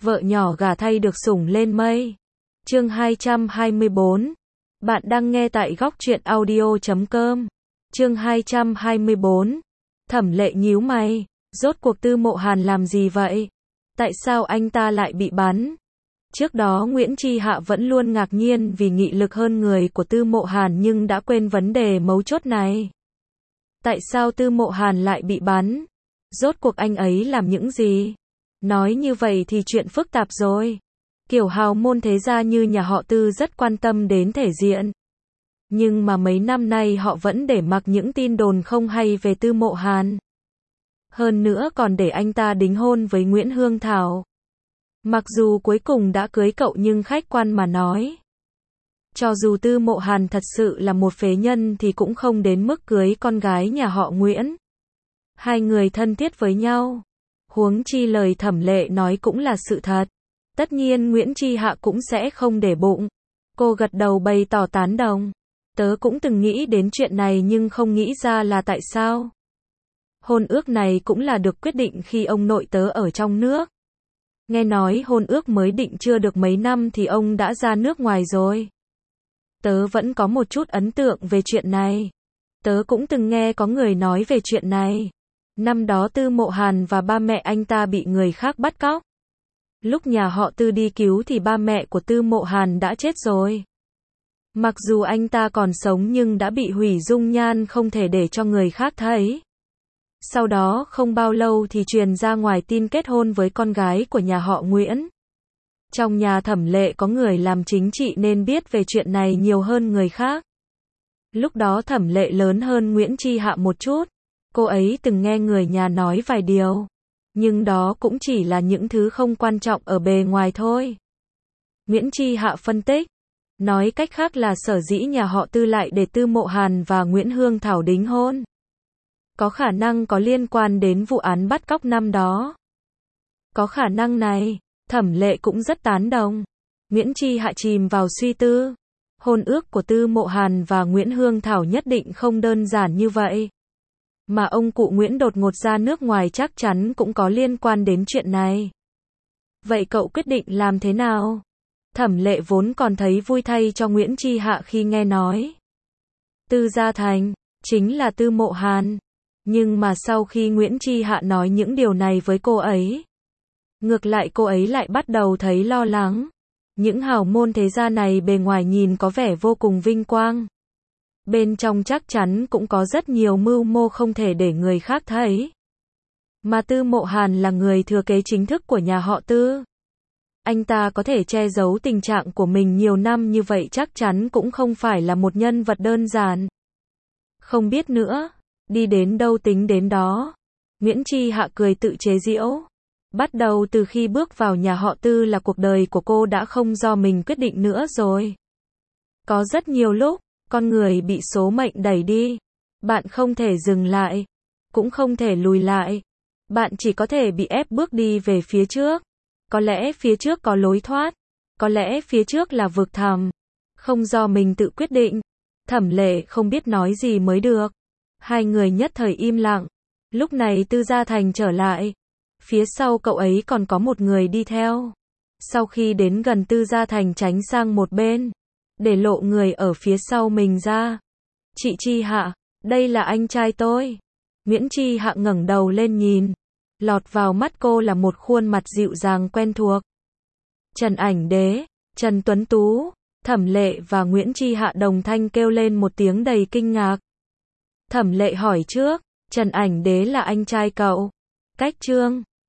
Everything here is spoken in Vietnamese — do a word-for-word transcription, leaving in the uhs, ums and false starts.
vợ nhỏ gả thay được sủng lên mây. Chương hai trăm hai mươi bốn. Bạn đang nghe tại góc truyện audio chấm com. Chương hai trăm hai mươi bốn. Thẩm Lệ nhíu mày, rốt cuộc Tư Mộ Hàn làm gì vậy? Tại sao anh ta lại bị bắn? Trước đó Nguyễn Chi Hạ vẫn luôn ngạc nhiên vì nghị lực hơn người của Tư Mộ Hàn nhưng đã quên vấn đề mấu chốt này. Tại sao Tư Mộ Hàn lại bị bắn? Rốt cuộc anh ấy làm những gì? Nói như vậy thì chuyện phức tạp rồi. Kiểu hào môn thế gia như nhà họ Tư rất quan tâm đến thể diện. Nhưng mà mấy năm nay họ vẫn để mặc những tin đồn không hay về Tư Mộ Hàn. Hơn nữa còn để anh ta đính hôn với Nguyễn Hương Thảo. Mặc dù cuối cùng đã cưới cậu nhưng khách quan mà nói, cho dù Tư Mộ Hàn thật sự là một phế nhân thì cũng không đến mức cưới con gái nhà họ Nguyễn. Hai người thân thiết với nhau. Huống chi lời Thẩm Lệ nói cũng là sự thật. Tất nhiên Nguyễn Chi Hạ cũng sẽ không để bụng. Cô gật đầu bày tỏ tán đồng. Tớ cũng từng nghĩ đến chuyện này nhưng không nghĩ ra là tại sao. Hôn ước này cũng là được quyết định khi ông nội tớ ở trong nước. Nghe nói hôn ước mới định chưa được mấy năm thì ông đã ra nước ngoài rồi. Tớ vẫn có một chút ấn tượng về chuyện này. Tớ cũng từng nghe có người nói về chuyện này. Năm đó Tư Mộ Hàn và ba mẹ anh ta bị người khác bắt cóc. Lúc nhà họ Tư đi cứu thì ba mẹ của Tư Mộ Hàn đã chết rồi. Mặc dù anh ta còn sống nhưng đã bị hủy dung nhan không thể để cho người khác thấy. Sau đó không bao lâu thì truyền ra ngoài tin kết hôn với con gái của nhà họ Nguyễn. Trong nhà Thẩm Lệ có người làm chính trị nên biết về chuyện này nhiều hơn người khác. Lúc đó Thẩm Lệ lớn hơn Nguyễn Chi Hạ một chút. Cô ấy từng nghe người nhà nói vài điều. Nhưng đó cũng chỉ là những thứ không quan trọng ở bề ngoài thôi. Nguyễn Chi Hạ phân tích. Nói cách khác là sở dĩ nhà họ Tư lại để Tư Mộ Hàn và Nguyễn Hương Thảo đính hôn. Có khả năng có liên quan đến vụ án bắt cóc năm đó. Có khả năng này, Thẩm Lệ cũng rất tán đồng. Nguyễn Chi Hạ chìm vào suy tư. Hôn ước của Tư Mộ Hàn và Nguyễn Hương Thảo nhất định không đơn giản như vậy. Mà ông cụ Nguyễn đột ngột ra nước ngoài chắc chắn cũng có liên quan đến chuyện này. Vậy cậu quyết định làm thế nào? Thẩm Lệ vốn còn thấy vui thay cho Nguyễn Chi Hạ khi nghe nói Tư Gia Thành chính là Tư Mộ Hàn. Nhưng mà sau khi Nguyễn Chi Hạ nói những điều này với cô ấy, ngược lại cô ấy lại bắt đầu thấy lo lắng. Những hào môn thế gia này bề ngoài nhìn có vẻ vô cùng vinh quang. Bên trong chắc chắn cũng có rất nhiều mưu mô không thể để người khác thấy. Mà Tư Mộ Hàn là người thừa kế chính thức của nhà họ Tư. Anh ta có thể che giấu tình trạng của mình nhiều năm như vậy chắc chắn cũng không phải là một nhân vật đơn giản. Không biết nữa, đi đến đâu tính đến đó. Nguyễn Chi Hạ cười tự chế giễu. Bắt đầu từ khi bước vào nhà họ Tư là cuộc đời của cô đã không do mình quyết định nữa rồi. Có rất nhiều lúc, con người bị số mệnh đẩy đi. Bạn không thể dừng lại, cũng không thể lùi lại. Bạn chỉ có thể bị ép bước đi về phía trước. Có lẽ phía trước có lối thoát. Có lẽ phía trước là vực thẳm. Không do mình tự quyết định. Thẩm Lệ không biết nói gì mới được. Hai người nhất thời im lặng. Lúc này Tư Gia Thành trở lại. Phía sau cậu ấy còn có một người đi theo. Sau khi đến gần Tư Gia Thành tránh sang một bên, để lộ người ở phía sau mình ra. Chị Chi Hạ, đây là anh trai tôi. Nguyễn Chi Hạ ngẩng đầu lên nhìn. Lọt vào mắt cô là một khuôn mặt dịu dàng quen thuộc. Trần Ảnh Đế, Trần Tuấn Tú. Thẩm Lệ và Nguyễn Chi Hạ đồng thanh kêu lên một tiếng đầy kinh ngạc. Thẩm Lệ hỏi trước, Trần Ảnh Đế là anh trai cậu? Cách Trương